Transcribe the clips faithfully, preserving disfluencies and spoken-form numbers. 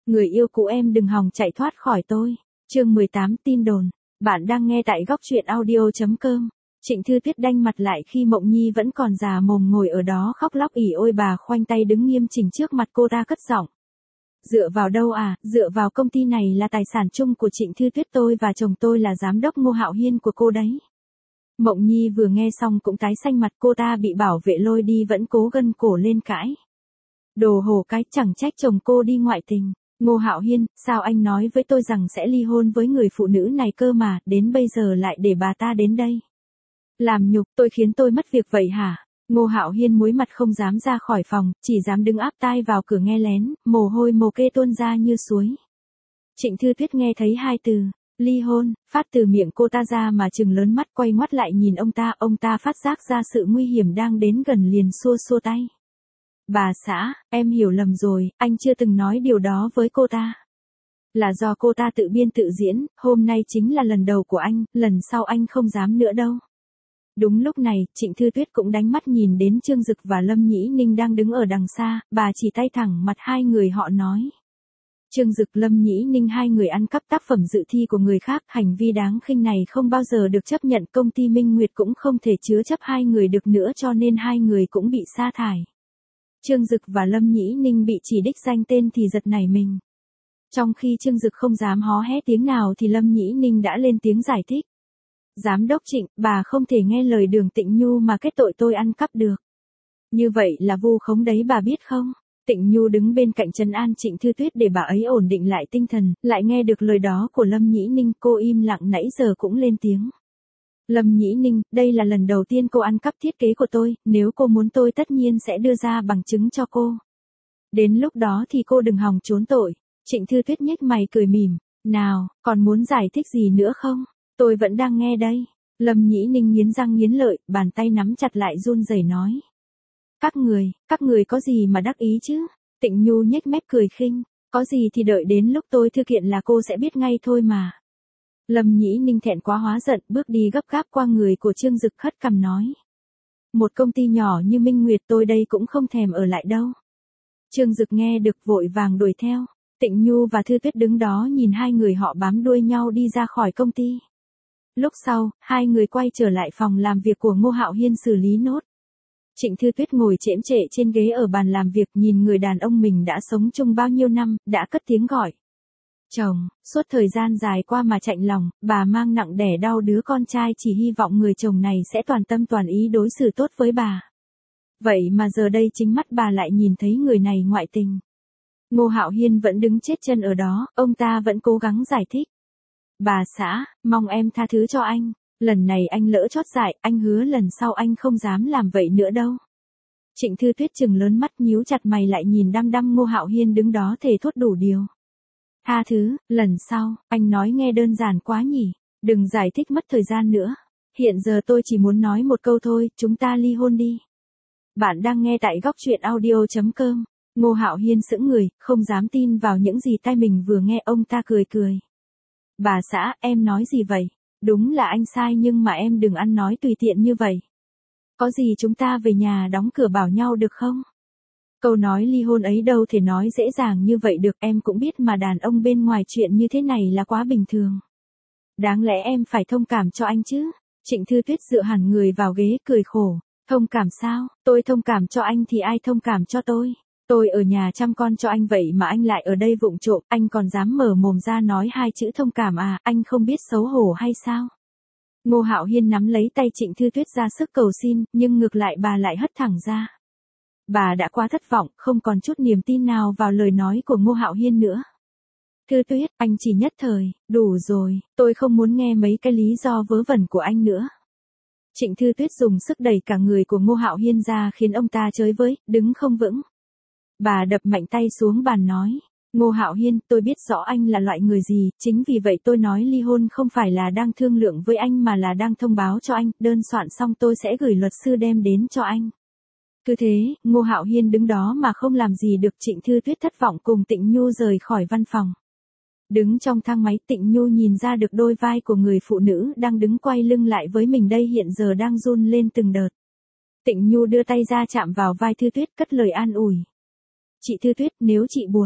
Người yêu cũ em đừng hòng chạy thoát khỏi tôi. Chương mười tám tin đồn. Bạn đang nghe tại góc truyện audio chấm com. Trịnh Thư Tuyết đanh mặt lại khi Mộng Nhi vẫn còn già mồm ngồi ở đó khóc lóc ỉ ôi. Bà khoanh tay đứng nghiêm chỉnh trước mặt cô ta cất giọng. Dựa vào đâu à, dựa vào công ty này là tài sản chung của Trịnh Thư Tuyết, tôi và chồng tôi là giám đốc Ngô Hạo Hiên của cô đấy. Mộng Nhi vừa nghe xong cũng tái xanh mặt, cô ta bị bảo vệ lôi đi vẫn cố gân cổ lên cãi. Đồ hổ cái, chẳng trách chồng cô đi ngoại tình. Ngô Hạo Hiên, sao anh nói với tôi rằng sẽ ly hôn với người phụ nữ này cơ mà, đến bây giờ lại để bà ta đến đây. Làm nhục tôi, khiến tôi mất việc vậy hả? Ngô Hạo Hiên muối mặt không dám ra khỏi phòng, chỉ dám đứng áp tai vào cửa nghe lén, mồ hôi mồ kê tuôn ra như suối. Trịnh Thư Tuyết nghe thấy hai từ, ly hôn, phát từ miệng cô ta ra mà trừng lớn mắt, quay ngoắt lại nhìn ông ta, ông ta phát giác ra sự nguy hiểm đang đến gần liền xua xua tay. Bà xã, em hiểu lầm rồi, anh chưa từng nói điều đó với cô ta. Là do cô ta tự biên tự diễn, hôm nay chính là lần đầu của anh, lần sau anh không dám nữa đâu. Đúng lúc này, Trịnh Thư Tuyết cũng đánh mắt nhìn đến Trương Dực và Lâm Nhĩ Ninh đang đứng ở đằng xa, bà chỉ tay thẳng mặt hai người họ nói. Trương Dực, Lâm Nhĩ Ninh, hai người ăn cắp tác phẩm dự thi của người khác, hành vi đáng khinh này không bao giờ được chấp nhận, công ty Minh Nguyệt cũng không thể chứa chấp hai người được nữa cho nên hai người cũng bị sa thải. Trương Dực và Lâm Nhĩ Ninh bị chỉ đích danh tên thì giật nảy mình. Trong khi Trương Dực không dám hó hé tiếng nào thì Lâm Nhĩ Ninh đã lên tiếng giải thích. Giám đốc Trịnh, bà không thể nghe lời Đường Tịnh Nhu mà kết tội tôi ăn cắp được. Như vậy là vu khống đấy bà biết không? Tịnh Nhu đứng bên cạnh trấn an Trịnh Thư Tuyết để bà ấy ổn định lại tinh thần, lại nghe được lời đó của Lâm Nhĩ Ninh, cô im lặng nãy giờ cũng lên tiếng. Lâm Nhĩ Ninh, đây là lần đầu tiên cô ăn cắp thiết kế của tôi, nếu cô muốn tôi tất nhiên sẽ đưa ra bằng chứng cho cô. Đến lúc đó thì cô đừng hòng trốn tội. Trịnh Thư Tuyết nhếch mày cười mỉm, nào, còn muốn giải thích gì nữa không? Tôi vẫn đang nghe đây. Lâm Nhĩ Ninh nghiến răng nghiến lợi, bàn tay nắm chặt lại run rẩy nói. Các người, các người có gì mà đắc ý chứ? Tịnh Nhu nhếch mép cười khinh, có gì thì đợi đến lúc tôi thư kiện là cô sẽ biết ngay thôi mà. Lâm Nhĩ Ninh thẹn quá hóa giận, bước đi gấp gáp qua người của Trương Dực, hất cằm nói. Một công ty nhỏ như Minh Nguyệt tôi đây cũng không thèm ở lại đâu. Trương Dực nghe được vội vàng đuổi theo. Tịnh Nhu và Thư Tuyết đứng đó nhìn hai người họ bám đuôi nhau đi ra khỏi công ty. Lúc sau, hai người quay trở lại phòng làm việc của Ngô Hạo Hiên xử lý nốt. Trịnh Thư Tuyết ngồi chễm chệ trên ghế ở bàn làm việc, nhìn người đàn ông mình đã sống chung bao nhiêu năm, đã cất tiếng gọi. Chồng, suốt thời gian dài qua mà chạnh lòng, bà mang nặng đẻ đau đứa con trai, chỉ hy vọng người chồng này sẽ toàn tâm toàn ý đối xử tốt với bà. Vậy mà giờ đây chính mắt bà lại nhìn thấy người này ngoại tình. Ngô Hạo Hiên vẫn đứng chết chân ở đó, ông ta vẫn cố gắng giải thích. Bà xã, mong em tha thứ cho anh, lần này anh lỡ chót dại, anh hứa lần sau anh không dám làm vậy nữa đâu. Trịnh Thư Tuyết trừng lớn mắt, nhíu chặt mày lại nhìn đăm đăm Ngô Hạo Hiên đứng đó thề thốt đủ điều. Tha thứ, lần sau, anh nói nghe đơn giản quá nhỉ, đừng giải thích mất thời gian nữa. Hiện giờ tôi chỉ muốn nói một câu thôi, chúng ta ly hôn đi. Bạn đang nghe tại góc truyện audio chấm com. Ngô Hạo Hiên sững người, không dám tin vào những gì tai mình vừa nghe, ông ta cười cười. Bà xã, em nói gì vậy? Đúng là anh sai nhưng mà em đừng ăn nói tùy tiện như vậy. Có gì chúng ta về nhà đóng cửa bảo nhau được không? Câu nói ly hôn ấy đâu thể nói dễ dàng như vậy được, em cũng biết mà, đàn ông bên ngoài chuyện như thế này là quá bình thường. Đáng lẽ em phải thông cảm cho anh chứ? Trịnh Thư Tuyết dựa hẳn người vào ghế cười khổ. Thông cảm sao? Tôi thông cảm cho anh thì ai thông cảm cho tôi? Tôi ở nhà chăm con cho anh vậy mà anh lại ở đây vụng trộm, anh còn dám mở mồm ra nói hai chữ thông cảm à, anh không biết xấu hổ hay sao? Ngô Hạo Hiên nắm lấy tay Trịnh Thư Tuyết ra sức cầu xin, nhưng ngược lại bà lại hất thẳng ra. Bà đã quá thất vọng, không còn chút niềm tin nào vào lời nói của Ngô Hạo Hiên nữa. Thư Tuyết, anh chỉ nhất thời, đủ rồi, tôi không muốn nghe mấy cái lý do vớ vẩn của anh nữa. Trịnh Thư Tuyết dùng sức đẩy cả người của Ngô Hạo Hiên ra khiến ông ta chới với, đứng không vững. Bà đập mạnh tay xuống bàn nói, Ngô Hạo Hiên, tôi biết rõ anh là loại người gì, chính vì vậy tôi nói ly hôn không phải là đang thương lượng với anh mà là đang thông báo cho anh, đơn soạn xong tôi sẽ gửi luật sư đem đến cho anh. Cứ thế, Ngô Hạo Hiên đứng đó mà không làm gì được. Trịnh Thư Tuyết thất vọng cùng Tịnh Nhu rời khỏi văn phòng. Đứng trong thang máy, Tịnh Nhu nhìn ra được đôi vai của người phụ nữ đang đứng quay lưng lại với mình đây hiện giờ đang run lên từng đợt. Tịnh Nhu đưa tay ra chạm vào vai Thư Tuyết, cất lời an ủi. Chị Thư Tuyết, nếu chị buồn,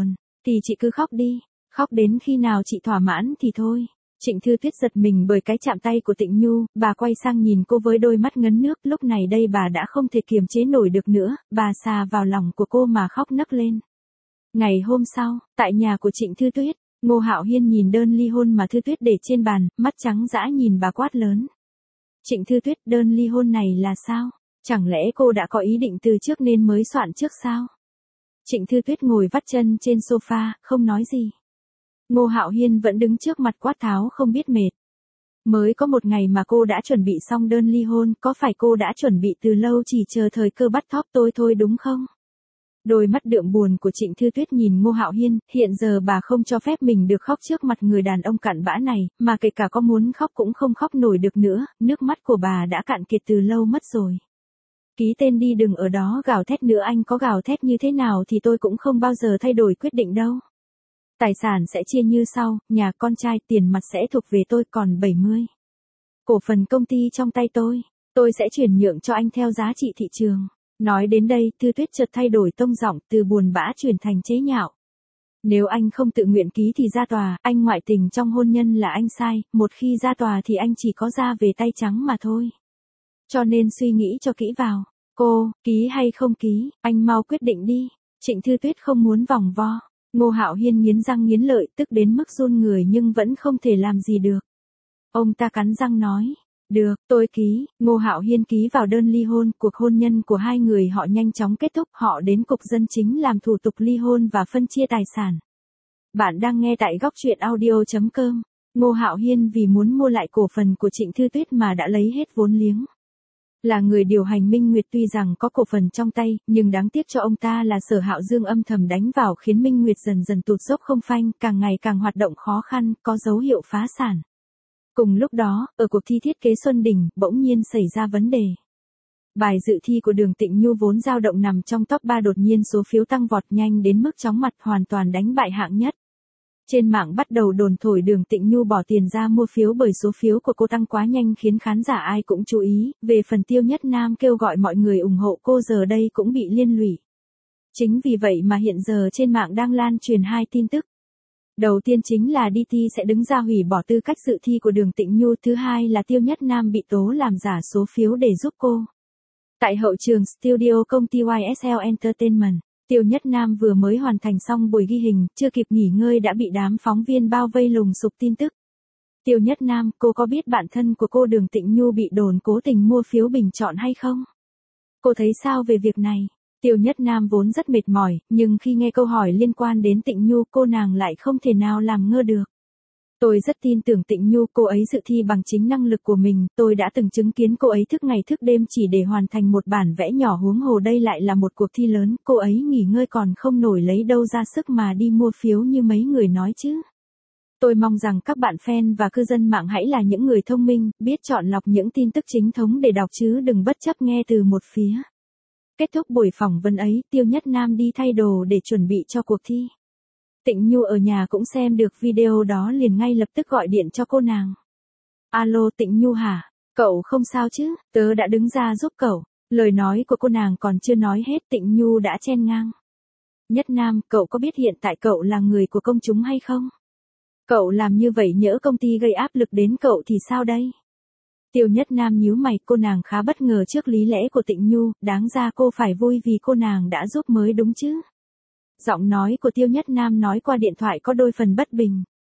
Thì chị cứ khóc đi, khóc đến khi nào chị thỏa mãn thì thôi. Trịnh Thư Tuyết giật mình bởi cái chạm tay của Tịnh Nhu, bà quay sang nhìn cô với đôi mắt ngấn nước, lúc này đây bà đã không thể kiềm chế nổi được nữa, bà xà vào lòng của cô mà khóc nấc lên. Ngày hôm sau, tại nhà của Trịnh Thư Tuyết, Ngô Hạo Hiên nhìn đơn ly hôn mà Thư Tuyết để trên bàn, mắt trắng dã nhìn bà quát lớn. Trịnh Thư Tuyết, đơn ly hôn này là sao? Chẳng lẽ cô đã có ý định từ trước nên mới soạn trước sao? Trịnh Thư Tuyết ngồi vắt chân trên sofa, không nói gì. Ngô Hạo Hiên vẫn đứng trước mặt quát tháo không biết mệt. Mới có một ngày mà cô đã chuẩn bị xong đơn ly hôn, có phải cô đã chuẩn bị từ lâu chỉ chờ thời cơ bắt thóp tôi thôi đúng không? Đôi mắt đượm buồn của Trịnh Thư Tuyết nhìn Ngô Hạo Hiên, hiện giờ bà không cho phép mình được khóc trước mặt người đàn ông cặn bã này, mà kể cả có muốn khóc cũng không khóc nổi được nữa, nước mắt của bà đã cạn kiệt từ lâu mất rồi. Ký tên đi, đừng ở đó gào thét nữa, anh có gào thét như thế nào thì tôi cũng không bao giờ thay đổi quyết định đâu. Tài sản sẽ chia như sau, nhà, con trai, tiền mặt sẽ thuộc về tôi, còn bảy mươi cổ phần công ty trong tay tôi, tôi sẽ chuyển nhượng cho anh theo giá trị thị trường. Nói đến đây, Thư Tuyết chợt thay đổi tông giọng, từ buồn bã chuyển thành chế nhạo. Nếu anh không tự nguyện ký thì ra tòa, anh ngoại tình trong hôn nhân là anh sai, một khi ra tòa thì anh chỉ có ra về tay trắng mà thôi. Cho nên suy nghĩ cho kỹ vào. Cô, ký hay không ký, anh mau quyết định đi. Trịnh Thư Tuyết không muốn vòng vo. Ngô Hạo Hiên nghiến răng nghiến lợi, tức đến mức run người nhưng vẫn không thể làm gì được. Ông ta cắn răng nói. Được, tôi ký. Ngô Hạo Hiên ký vào đơn ly hôn, cuộc hôn nhân của hai người họ nhanh chóng kết thúc, họ đến cục dân chính làm thủ tục ly hôn và phân chia tài sản. Bạn đang nghe tại góc truyện audio chấm com. Ngô Hạo Hiên vì muốn mua lại cổ phần của Trịnh Thư Tuyết mà đã lấy hết vốn liếng. Là người điều hành Minh Nguyệt tuy rằng có cổ phần trong tay, nhưng đáng tiếc cho ông ta là Sở Hạo Dương âm thầm đánh vào khiến Minh Nguyệt dần dần tụt dốc không phanh, càng ngày càng hoạt động khó khăn, có dấu hiệu phá sản. Cùng lúc đó, ở cuộc thi thiết kế Xuân Đình, bỗng nhiên xảy ra vấn đề. Bài dự thi của Đường Tịnh Nhu vốn dao động nằm trong top ba, đột nhiên số phiếu tăng vọt nhanh đến mức chóng mặt, hoàn toàn đánh bại hạng nhất. Trên mạng bắt đầu đồn thổi Đường Tịnh Nhu bỏ tiền ra mua phiếu bởi số phiếu của cô tăng quá nhanh khiến khán giả ai cũng chú ý. Về phần Tiêu Nhất Nam kêu gọi mọi người ủng hộ cô giờ đây cũng bị liên lụy. Chính vì vậy mà hiện giờ trên mạng đang lan truyền hai tin tức. Đầu tiên chính là đê tê sẽ đứng ra hủy bỏ tư cách dự thi của Đường Tịnh Nhu, thứ hai là Tiêu Nhất Nam bị tố làm giả số phiếu để giúp cô. Tại hậu trường studio công ty Y S L Entertainment, Tiêu Nhất Nam vừa mới hoàn thành xong buổi ghi hình, chưa kịp nghỉ ngơi đã bị đám phóng viên bao vây lùng sục tin tức. Tiêu Nhất Nam, cô có biết bạn thân của cô Đường Tịnh Nhu bị đồn cố tình mua phiếu bình chọn hay không? Cô thấy sao về việc này? Tiêu Nhất Nam vốn rất mệt mỏi, nhưng khi nghe câu hỏi liên quan đến Tịnh Nhu, cô nàng lại không thể nào làm ngơ được. Tôi rất tin tưởng Tịnh Nhu, cô ấy dự thi bằng chính năng lực của mình, tôi đã từng chứng kiến cô ấy thức ngày thức đêm chỉ để hoàn thành một bản vẽ nhỏ, huống hồ đây lại là một cuộc thi lớn, cô ấy nghỉ ngơi còn không nổi lấy đâu ra sức mà đi mua phiếu như mấy người nói chứ. Tôi mong rằng các bạn fan và cư dân mạng hãy là những người thông minh, biết chọn lọc những tin tức chính thống để đọc chứ đừng bất chấp nghe từ một phía. Kết thúc buổi phỏng vấn ấy, Tiêu Nhất Nam đi thay đồ để chuẩn bị cho cuộc thi. Tịnh Nhu ở nhà cũng xem được video đó liền ngay lập tức gọi điện cho cô nàng. Alo Tịnh Nhu hả? Cậu không sao chứ? Tớ đã đứng ra giúp cậu. Lời nói của cô nàng còn chưa nói hết, Tịnh Nhu đã chen ngang. Nhất Nam, cậu có biết hiện tại cậu là người của công chúng hay không? Cậu làm như vậy nhỡ công ty gây áp lực đến cậu thì sao đây? Tiêu Nhất Nam nhíu mày, cô nàng khá bất ngờ trước lý lẽ của Tịnh Nhu, đáng ra cô phải vui vì cô nàng đã giúp mới đúng chứ. Giọng nói của Tiêu Nhất Nam nói qua điện thoại có đôi phần bất bình.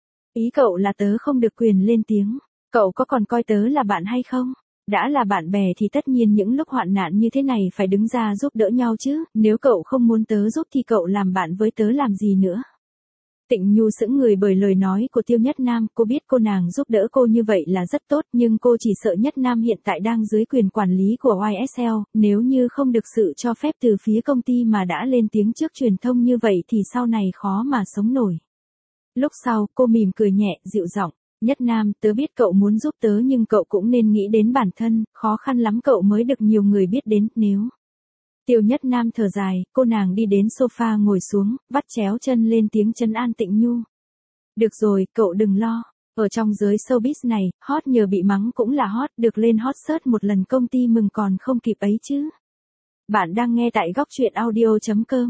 Ý cậu là tớ không được quyền lên tiếng, cậu có còn coi tớ là bạn hay không? Đã là bạn bè thì tất nhiên những lúc hoạn nạn như thế này phải đứng ra giúp đỡ nhau chứ, nếu cậu không muốn tớ giúp thì cậu làm bạn với tớ làm gì nữa? Tịnh Nhu sững người bởi lời nói của Tiêu Nhất Nam, cô biết cô nàng giúp đỡ cô như vậy là rất tốt, nhưng cô chỉ sợ Nhất Nam hiện tại đang dưới quyền quản lý của Y S L, nếu như không được sự cho phép từ phía công ty mà đã lên tiếng trước truyền thông như vậy thì sau này khó mà sống nổi. Lúc sau, cô mỉm cười nhẹ, dịu giọng, Nhất Nam, tớ biết cậu muốn giúp tớ nhưng cậu cũng nên nghĩ đến bản thân, khó khăn lắm cậu mới được nhiều người biết đến, nếu... Tiêu Nhất Nam thở dài, cô nàng đi đến sofa ngồi xuống, vắt chéo chân lên tiếng trấn an Tịnh Nhu. Được rồi, cậu đừng lo, ở trong giới showbiz này, hot nhờ bị mắng cũng là hot, được lên hot search một lần công ty mừng còn không kịp ấy chứ. Bạn đang nghe tại góc truyện audio chấm com.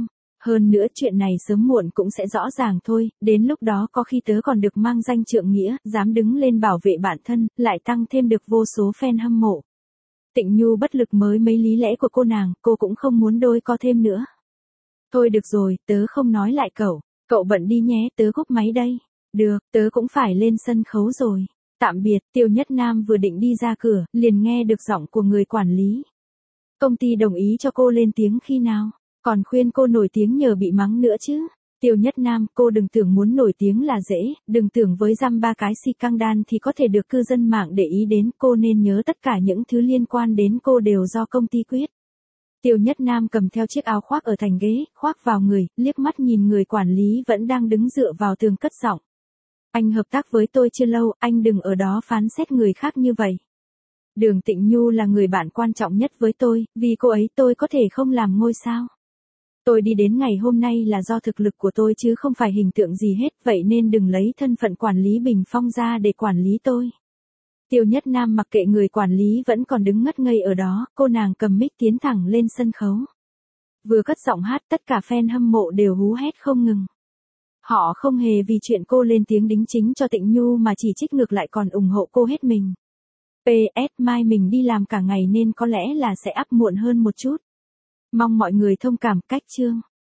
Hơn nữa chuyện này sớm muộn cũng sẽ rõ ràng thôi, đến lúc đó có khi tớ còn được mang danh trượng nghĩa, dám đứng lên bảo vệ bản thân, lại tăng thêm được vô số fan hâm mộ. Tịnh Nhu bất lực mới mấy lý lẽ của cô nàng, cô cũng không muốn đôi co thêm nữa. Thôi được rồi, tớ không nói lại cậu, cậu bận đi nhé, tớ cúp máy đây. Được, tớ cũng phải lên sân khấu rồi. Tạm biệt, Tiêu Nhất Nam vừa định đi ra cửa, liền nghe được giọng của người quản lý. Công ty đồng ý cho cô lên tiếng khi nào? Còn khuyên cô nổi tiếng nhờ bị mắng nữa chứ. Tiêu Nhất Nam, cô đừng tưởng muốn nổi tiếng là dễ, đừng tưởng với dăm ba cái si căng đan thì có thể được cư dân mạng để ý đến, cô nên nhớ tất cả những thứ liên quan đến cô đều do công ty quyết. Tiêu Nhất Nam cầm theo chiếc áo khoác ở thành ghế, khoác vào người, liếc mắt nhìn người quản lý vẫn đang đứng dựa vào tường cất giọng. Anh hợp tác với tôi chưa lâu, anh đừng ở đó phán xét người khác như vậy. Đường Tịnh Nhu là người bạn quan trọng nhất với tôi, vì cô ấy tôi có thể không làm ngôi sao. Tôi đi đến ngày hôm nay là do thực lực của tôi chứ không phải hình tượng gì hết, vậy nên đừng lấy thân phận quản lý Bình Phong ra để quản lý tôi. Tiêu Nhất Nam mặc kệ người quản lý vẫn còn đứng ngất ngây ở đó, cô nàng cầm mic tiến thẳng lên sân khấu. Vừa cất giọng hát tất cả fan hâm mộ đều hú hét không ngừng. Họ không hề vì chuyện cô lên tiếng đính chính cho Tịnh Nhu mà chỉ trích ngược lại còn ủng hộ cô hết mình. pê ét mai mình đi làm cả ngày nên có lẽ là sẽ up muộn hơn một chút. Mong mọi người thông cảm. Cách chương.